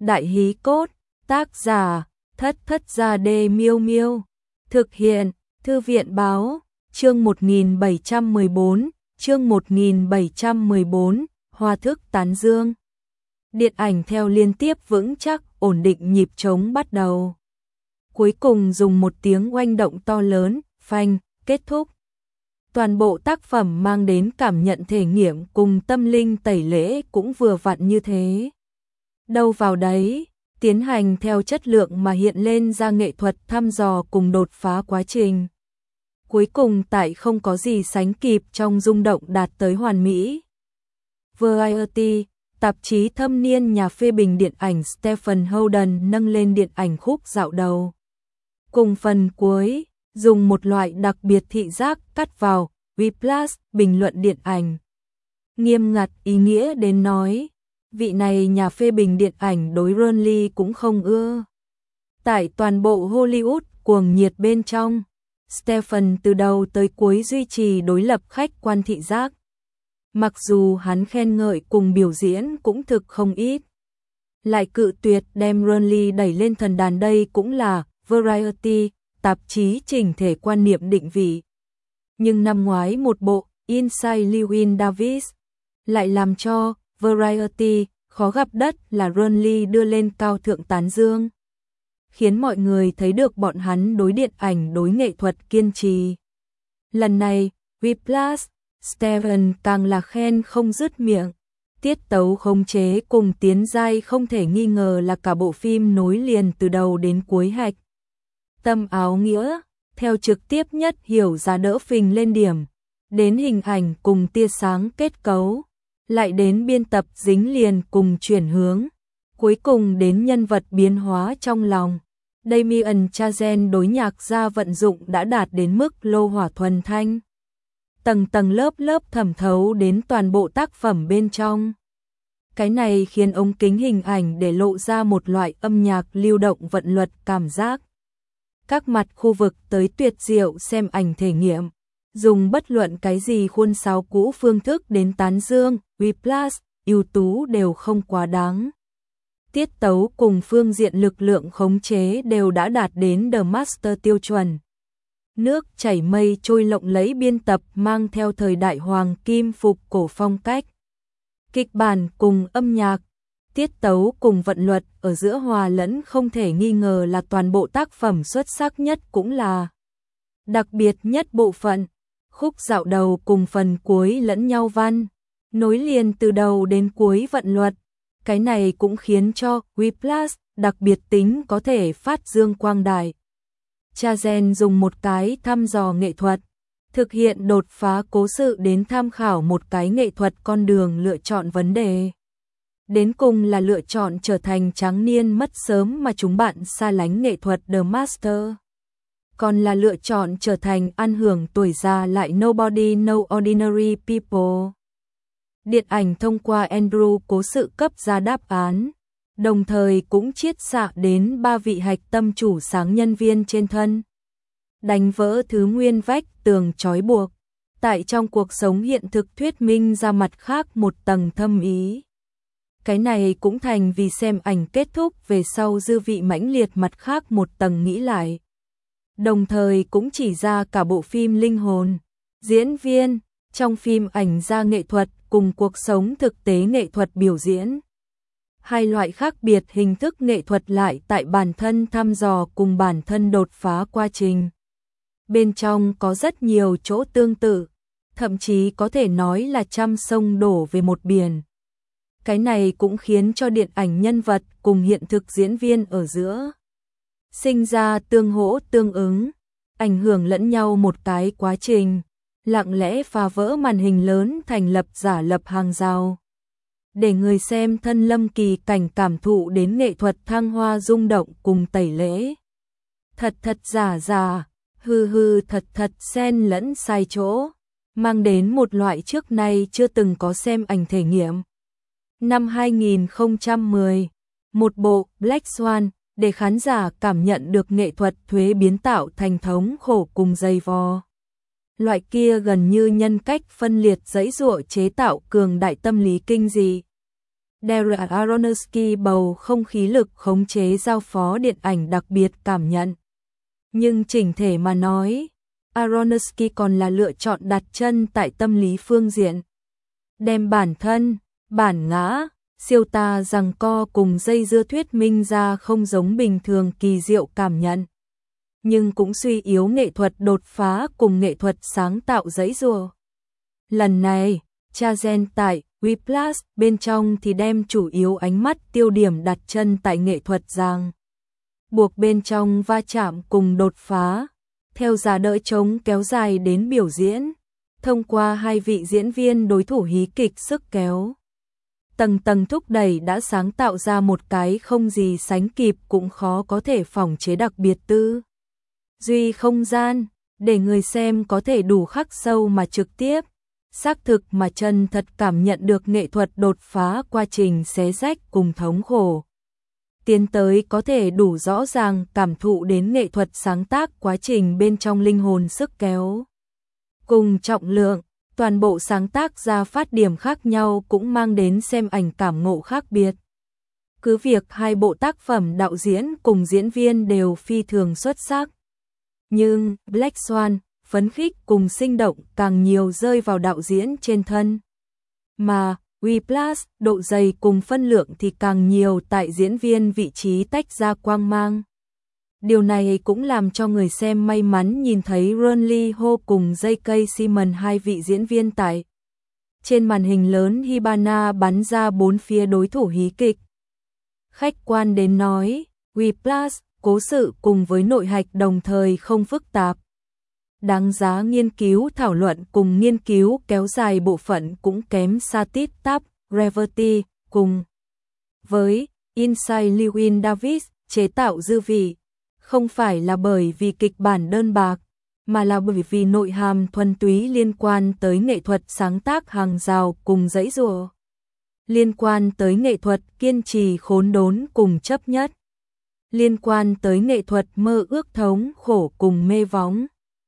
Đại hí cốt, tác giả, Thất Thất Gia Đê Miêu Miêu. Thực hiện, Thư viện báo, chương 1714, chương 1714, Hoa thức tán dương. Điện ảnh theo liên tiếp vững chắc, ổn định nhịp trống bắt đầu. Cuối cùng dùng một tiếng oanh động to lớn, phanh, kết thúc. Toàn bộ tác phẩm mang đến cảm nhận thể nghiệm cùng tâm linh tẩy lễ cũng vừa vặn như thế. Đâu vào đấy, tiến hành theo chất lượng mà hiện lên ra nghệ thuật thăm dò cùng đột phá quá trình. Cuối cùng tại không có gì sánh kịp trong rung động đạt tới hoàn mỹ. Variety, tạp chí thâm niên nhà phê bình điện ảnh Stephen Holden nâng lên điện ảnh khúc dạo đầu. Cùng phần cuối, dùng một loại đặc biệt thị giác cắt vào, Whiplash, bình luận điện ảnh. Nghiêm ngặt ý nghĩa đến nói, vị này nhà phê bình điện ảnh đối Ronley cũng không ưa. Tại toàn bộ Hollywood cuồng nhiệt bên trong, Stephen từ đầu tới cuối duy trì đối lập khách quan thị giác. Mặc dù hắn khen ngợi cùng biểu diễn cũng thực không ít. Lại cự tuyệt đem Ronley đẩy lên thần đàn, đây cũng là Variety, tạp chí chỉnh thể quan niệm định vị. Nhưng năm ngoái một bộ Inside Llewyn Davis lại làm cho Variety khó gặp đất là Ronley đưa lên cao thượng tán dương, khiến mọi người thấy được bọn hắn đối điện ảnh đối nghệ thuật kiên trì. Lần này, Whiplash, Stephen càng là khen không dứt miệng. Tiết tấu khống chế cùng tiến giai không thể nghi ngờ là cả bộ phim nối liền từ đầu đến cuối hạch tâm áo nghĩa, theo trực tiếp nhất hiểu giá đỡ phình lên điểm, đến hình ảnh cùng tia sáng kết cấu, lại đến biên tập dính liền cùng chuyển hướng, cuối cùng đến nhân vật biến hóa trong lòng. Damien Chazelle đối nhạc gia vận dụng đã đạt đến mức lô hỏa thuần thanh. Tầng tầng lớp lớp thẩm thấu đến toàn bộ tác phẩm bên trong. Cái này khiến ống kính hình ảnh để lộ ra một loại âm nhạc lưu động vận luật cảm giác. Các mặt khu vực tới tuyệt diệu xem ảnh thể nghiệm, dùng bất luận cái gì khuôn sáo cũ phương thức đến tán dương, Whiplash, ưu tú đều không quá đáng. Tiết tấu cùng phương diện lực lượng khống chế đều đã đạt đến The Master tiêu chuẩn. Nước chảy mây trôi lộng lẫy biên tập mang theo thời đại hoàng kim phục cổ phong cách. Kịch bản cùng âm nhạc, tiết tấu cùng vận luật ở giữa hòa lẫn không thể nghi ngờ là toàn bộ tác phẩm xuất sắc nhất cũng là đặc biệt nhất bộ phận. Khúc dạo đầu cùng phần cuối lẫn nhau văn, nối liền từ đầu đến cuối vận luật. Cái này cũng khiến cho Whiplash đặc biệt tính có thể phát dương quang đại. Chazelle dùng một cái thăm dò nghệ thuật, thực hiện đột phá cố sự đến tham khảo một cái nghệ thuật con đường lựa chọn vấn đề. Đến cùng là lựa chọn trở thành tráng niên mất sớm mà chúng bạn xa lánh nghệ thuật The Master. Còn là lựa chọn trở thành ăn hưởng tuổi già lại Nobody No Ordinary People. Điện ảnh thông qua Andrew cố sự cấp ra đáp án, đồng thời cũng chiết xạ đến ba vị hạch tâm chủ sáng nhân viên trên thân. Đánh vỡ thứ nguyên vách tường trói buộc, tại trong cuộc sống hiện thực thuyết minh ra mặt khác một tầng thâm ý. Cái này cũng thành vì xem ảnh kết thúc về sau dư vị mãnh liệt mặt khác một tầng nghĩ lại. Đồng thời cũng chỉ ra cả bộ phim linh hồn, diễn viên, trong phim ảnh ra nghệ thuật cùng cuộc sống thực tế nghệ thuật biểu diễn. Hai loại khác biệt hình thức nghệ thuật lại tại bản thân thăm dò cùng bản thân đột phá quá trình. Bên trong có rất nhiều chỗ tương tự, thậm chí có thể nói là trăm sông đổ về một biển. Cái này cũng khiến cho điện ảnh nhân vật cùng hiện thực diễn viên ở giữa sinh ra tương hỗ tương ứng, ảnh hưởng lẫn nhau một cái quá trình, lặng lẽ phá vỡ màn hình lớn thành lập giả lập hàng rào. Để người xem thân lâm kỳ cảnh cảm thụ đến nghệ thuật thăng hoa rung động cùng tẩy lễ. Thật thật giả giả, hư hư thật thật xen lẫn sai chỗ, mang đến một loại trước nay chưa từng có xem ảnh thể nghiệm. Năm 2010, một bộ Black Swan để khán giả cảm nhận được nghệ thuật thuế biến tạo thành thống khổ cùng dày vò. Loại kia gần như nhân cách phân liệt giãy giụa chế tạo cường đại tâm lý kinh dị. Darren Aronofsky bầu không khí lực khống chế giao phó điện ảnh đặc biệt cảm nhận. Nhưng chỉnh thể mà nói, Aronofsky còn là lựa chọn đặt chân tại tâm lý phương diện. Đem bản thân, bản ngã, siêu ta giằng co cùng dây dưa thuyết minh ra không giống bình thường kỳ diệu cảm nhận. Nhưng cũng suy yếu nghệ thuật đột phá cùng nghệ thuật sáng tạo giãy giụa. Lần này, Chazen tại Whiplash bên trong thì đem chủ yếu ánh mắt tiêu điểm đặt chân tại nghệ thuật ràng buộc bên trong va chạm cùng đột phá, theo giá đỡ trống kéo dài đến biểu diễn, thông qua hai vị diễn viên đối thủ hí kịch sức kéo. Tầng tầng thúc đẩy đã sáng tạo ra một cái không gì sánh kịp cũng khó có thể phỏng chế đặc biệt tư duy không gian, để người xem có thể đủ khắc sâu mà trực tiếp, xác thực mà chân thật cảm nhận được nghệ thuật đột phá quá trình xé rách cùng thống khổ. Tiến tới có thể đủ rõ ràng cảm thụ đến nghệ thuật sáng tác quá trình bên trong linh hồn sức kéo. Cùng trọng lượng, toàn bộ sáng tác ra phát điểm khác nhau cũng mang đến xem ảnh cảm ngộ khác biệt. Cứ việc hai bộ tác phẩm đạo diễn cùng diễn viên đều phi thường xuất sắc. Nhưng Black Swan, phấn khích cùng sinh động càng nhiều rơi vào đạo diễn trên thân. Mà Whiplash, độ dày cùng phân lượng thì càng nhiều tại diễn viên vị trí tách ra quang mang. Điều này cũng làm cho người xem may mắn nhìn thấy Ron Lee Ho cùng J.K. Simmons, hai vị diễn viên tại trên màn hình lớn Hibana bắn ra bốn phía đối thủ hí kịch. Khách quan đến nói, Whiplash, cố sự cùng với nội hạch đồng thời không phức tạp. Đáng giá nghiên cứu thảo luận cùng nghiên cứu kéo dài bộ phận cũng kém xa Tít Tắp, Gravity, cùng với Inside Llewyn Davis chế tạo dư vị, không phải là bởi vì kịch bản đơn bạc, mà là bởi vì nội hàm thuần túy liên quan tới nghệ thuật sáng tác hàng rào cùng giãy giụa, liên quan tới nghệ thuật kiên trì khốn đốn cùng chấp nhất, liên quan tới nghệ thuật mơ ước thống khổ cùng mê vóng.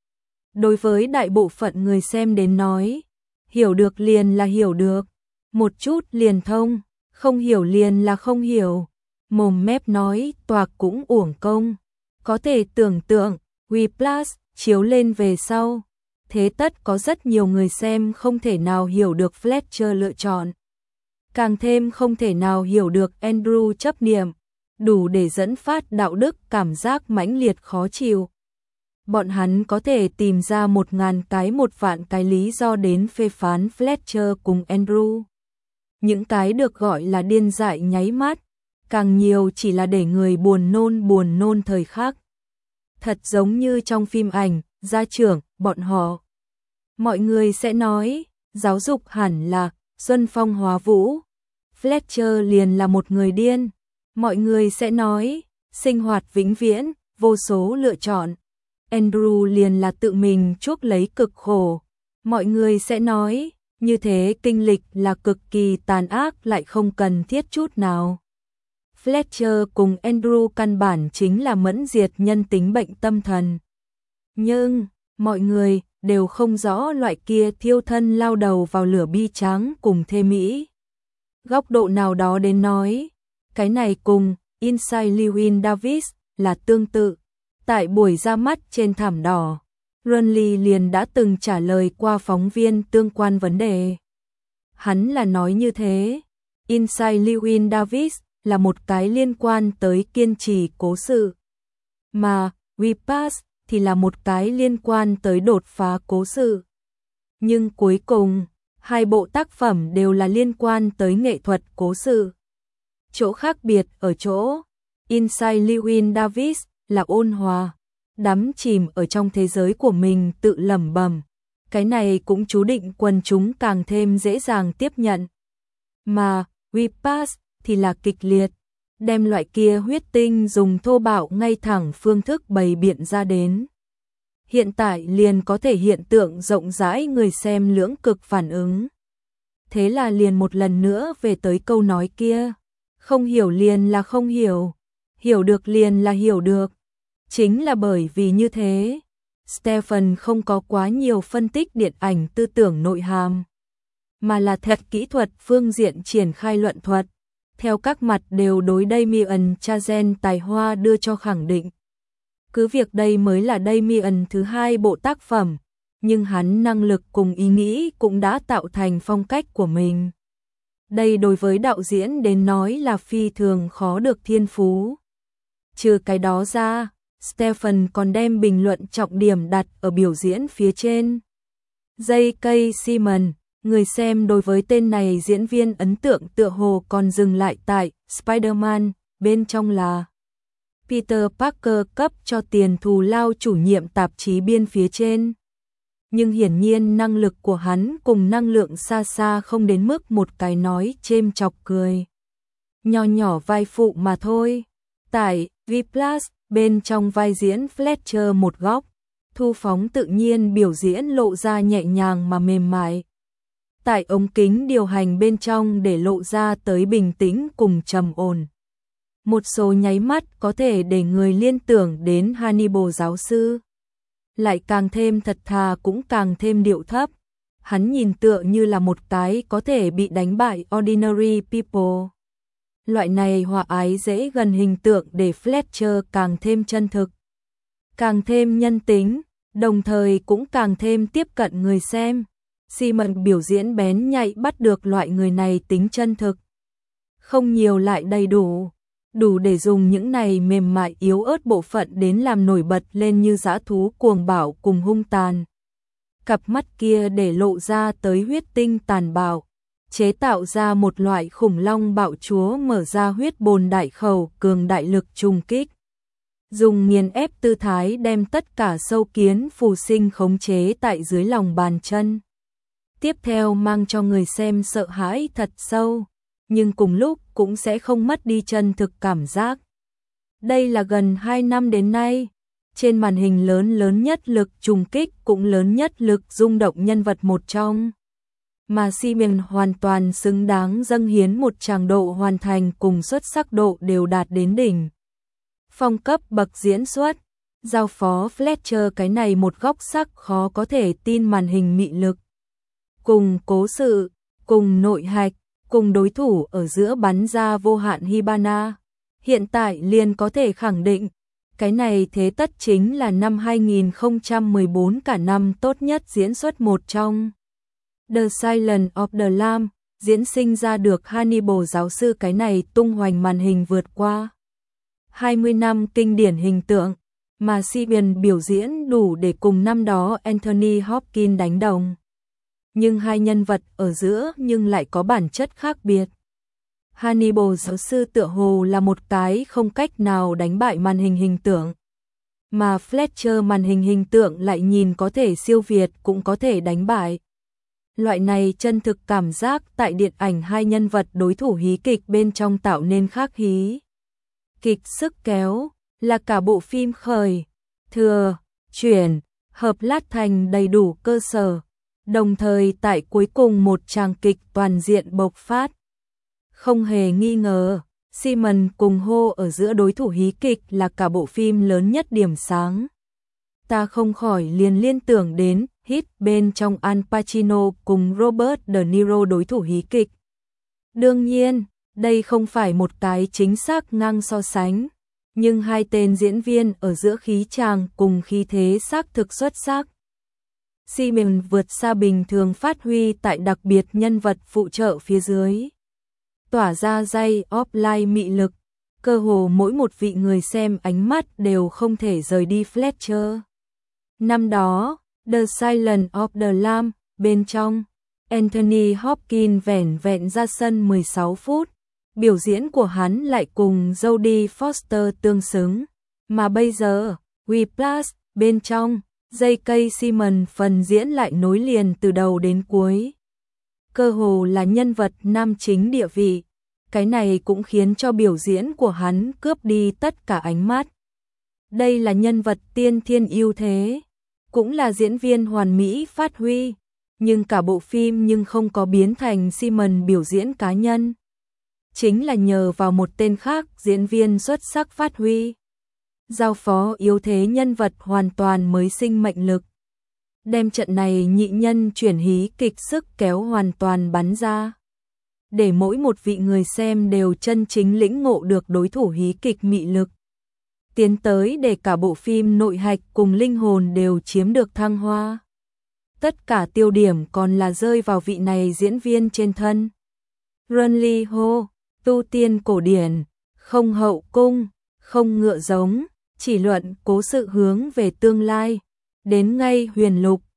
Đối với đại bộ phận người xem đến nói, hiểu được liền là hiểu được, một chút liền thông, không hiểu liền là không hiểu, mồm mép nói toạc cũng uổng công. Có thể tưởng tượng, Whiplash chiếu lên về sau, thế tất có rất nhiều người xem không thể nào hiểu được Fletcher lựa chọn. Càng thêm không thể nào hiểu được Andrew chấp niệm, đủ để dẫn phát đạo đức cảm giác mãnh liệt khó chịu. Bọn hắn có thể tìm ra 1000 cái 1.000 cái lý do đến phê phán Fletcher cùng Andrew. Những cái được gọi là điên dại nháy mắt, càng nhiều chỉ là để người buồn nôn thời khắc. Thật giống như trong phim ảnh, gia trưởng, bọn họ. Mọi người sẽ nói, giáo dục hẳn là xuân phong hóa vũ. Fletcher liền là một người điên. Mọi người sẽ nói, sinh hoạt vĩnh viễn, vô số lựa chọn. Andrew liền là tự mình chuốc lấy cực khổ. Mọi người sẽ nói, như thế kinh lịch là cực kỳ tàn ác lại không cần thiết chút nào. Fletcher cùng Andrew căn bản chính là mẫn diệt nhân tính bệnh tâm thần. Nhưng, mọi người đều không rõ loại kia thiêu thân lao đầu vào lửa bi tráng cùng thê mỹ. Góc độ nào đó đến nói, cái này cùng Inside Llewyn Davis là tương tự. Tại buổi ra mắt trên thảm đỏ, Ron Lee liền đã từng trả lời qua phóng viên tương quan vấn đề. Hắn là nói như thế, Inside Llewyn Davis là một cái liên quan tới kiên trì cố sự, mà Whiplash thì là một cái liên quan tới đột phá cố sự. Nhưng cuối cùng, hai bộ tác phẩm đều là liên quan tới nghệ thuật cố sự. Chỗ khác biệt ở chỗ, Inside Llewyn Davis là ôn hòa, đắm chìm ở trong thế giới của mình tự lẩm bẩm. Cái này cũng chú định quần chúng càng thêm dễ dàng tiếp nhận. Mà Whiplash thì là kịch liệt, đem loại kia huyết tinh dùng thô bạo ngay thẳng phương thức bày biện ra đến. Hiện tại liền có thể hiện tượng rộng rãi người xem lưỡng cực phản ứng. Thế là liền một lần nữa về tới câu nói kia, không hiểu liền là không hiểu, hiểu được liền là hiểu được. Chính là bởi vì như thế, Stephen không có quá nhiều phân tích điện ảnh tư tưởng nội hàm, mà là thật kỹ thuật phương diện triển khai luận thuật, theo các mặt đều đối Damien Chazelle tài hoa đưa cho khẳng định. Cứ việc đây mới là Damien thứ hai bộ tác phẩm, nhưng hắn năng lực cùng ý nghĩ cũng đã tạo thành phong cách của mình. Đây đối với đạo diễn đến nói là phi thường khó được thiên phú. Trừ cái đó ra, Stephen còn đem bình luận trọng điểm đặt ở biểu diễn phía trên. J.K. Simmons, người xem đối với tên này diễn viên ấn tượng tựa hồ còn dừng lại tại Spider-Man, bên trong là Peter Parker cấp cho tiền thù lao chủ nhiệm tạp chí biên phía trên. Nhưng hiển nhiên năng lực của hắn cùng năng lượng xa xa không đến mức một cái nói chêm chọc cười. Nho nhỏ vai phụ mà thôi. Tại V+, bên trong vai diễn Fletcher một góc, Thu Phóng tự nhiên biểu diễn lộ ra nhẹ nhàng mà mềm mại. Tại ống kính điều hành bên trong để lộ ra tới bình tĩnh cùng trầm ổn. Một số nháy mắt có thể để người liên tưởng đến Hannibal giáo sư. Lại càng thêm thật thà cũng càng thêm điệu thấp. Hắn nhìn tựa như là một cái có thể bị đánh bại ordinary people. Loại này hòa ái dễ gần hình tượng để Fletcher càng thêm chân thực, càng thêm nhân tính, đồng thời cũng càng thêm tiếp cận người xem. Simmons biểu diễn bén nhạy bắt được loại người này tính chân thực. Không nhiều lại đầy đủ. Đủ để dùng những này mềm mại yếu ớt bộ phận đến làm nổi bật lên như dã thú cuồng bạo cùng hung tàn. Cặp mắt kia để lộ ra tới huyết tinh tàn bạo, chế tạo ra một loại khủng long bạo chúa mở ra huyết bồn đại khẩu cường đại lực trùng kích. Dùng nghiền ép tư thái đem tất cả sâu kiến phù sinh khống chế tại dưới lòng bàn chân. Tiếp theo mang cho người xem sợ hãi thật sâu, nhưng cùng lúc cũng sẽ không mất đi chân thực cảm giác. Đây là gần 2 năm đến nay, trên màn hình lớn nhất lực trùng kích cũng lớn nhất lực rung động nhân vật một trong. Mà Simmons hoàn toàn xứng đáng dâng hiến một tràng độ hoàn thành cùng xuất sắc độ đều đạt đến đỉnh. Phong cấp bậc diễn xuất, giao phó Fletcher cái này một góc sắc khó có thể tin màn hình mị lực. Cùng cố sự, cùng nội hạch, cùng đối thủ ở giữa bắn ra vô hạn Hibana. Hiện tại liền có thể khẳng định, cái này thế tất chính là năm 2014 cả năm tốt nhất diễn xuất một trong. The Silence of the Lamb, diễn sinh ra được Hannibal giáo sư cái này tung hoành màn hình vượt qua 20 năm kinh điển hình tượng, mà Simmons biểu diễn đủ để cùng năm đó Anthony Hopkins đánh đồng. Nhưng hai nhân vật ở giữa nhưng lại có bản chất khác biệt. Hannibal giáo sư tựa hồ là một cái không cách nào đánh bại màn hình hình tượng, mà Fletcher màn hình hình tượng lại nhìn có thể siêu việt cũng có thể đánh bại. Loại này chân thực cảm giác tại điện ảnh hai nhân vật đối thủ hí kịch bên trong tạo nên khác hí kịch sức kéo, là cả bộ phim khởi, thừa, chuyển, hợp lát thành đầy đủ cơ sở. Đồng thời tại cuối cùng một tràng kịch toàn diện bộc phát. Không hề nghi ngờ, Simmons cùng hô ở giữa đối thủ hí kịch là cả bộ phim lớn nhất điểm sáng. Ta không khỏi liền liên tưởng đến Hit bên trong Al Pacino cùng Robert De Niro đối thủ hí kịch. Đương nhiên, đây không phải một cái chính xác ngang so sánh, nhưng hai tên diễn viên ở giữa khí chàng cùng khí thế xác thực xuất sắc. Simmons vượt xa bình thường phát huy tại đặc biệt nhân vật phụ trợ phía dưới. Tỏa ra dây offline mị lực, cơ hồ mỗi một vị người xem ánh mắt đều không thể rời đi Fletcher. Năm đó, The Silence of the Lamb, bên trong, Anthony Hopkins vẻn vẹn ra sân 16 phút, biểu diễn của hắn lại cùng Jodie Foster tương xứng, mà bây giờ, Whiplash, bên trong, J.K. Simmons phần diễn lại nối liền từ đầu đến cuối. Cơ hồ là nhân vật nam chính địa vị, cái này cũng khiến cho biểu diễn của hắn cướp đi tất cả ánh mắt. Đây là nhân vật tiên thiên ưu thế, cũng là diễn viên hoàn mỹ phát huy, nhưng cả bộ phim nhưng không có biến thành Simmons biểu diễn cá nhân. Chính là nhờ vào một tên khác diễn viên xuất sắc phát huy. Giao phó yếu thế nhân vật hoàn toàn mới sinh mệnh lực. Đem trận này nhị nhân chuyển hí kịch sức kéo hoàn toàn bắn ra. để mỗi một vị người xem đều chân chính lĩnh ngộ được đối thủ hí kịch mị lực. Tiến tới để cả bộ phim nội hạch cùng linh hồn đều chiếm được thăng hoa. Tất cả tiêu điểm còn là rơi vào vị này diễn viên trên thân. Run Lee Ho, tu tiên cổ điển, không hậu cung, không ngựa giống, chỉ luận cố sự hướng về tương lai. Đến ngay huyền lục,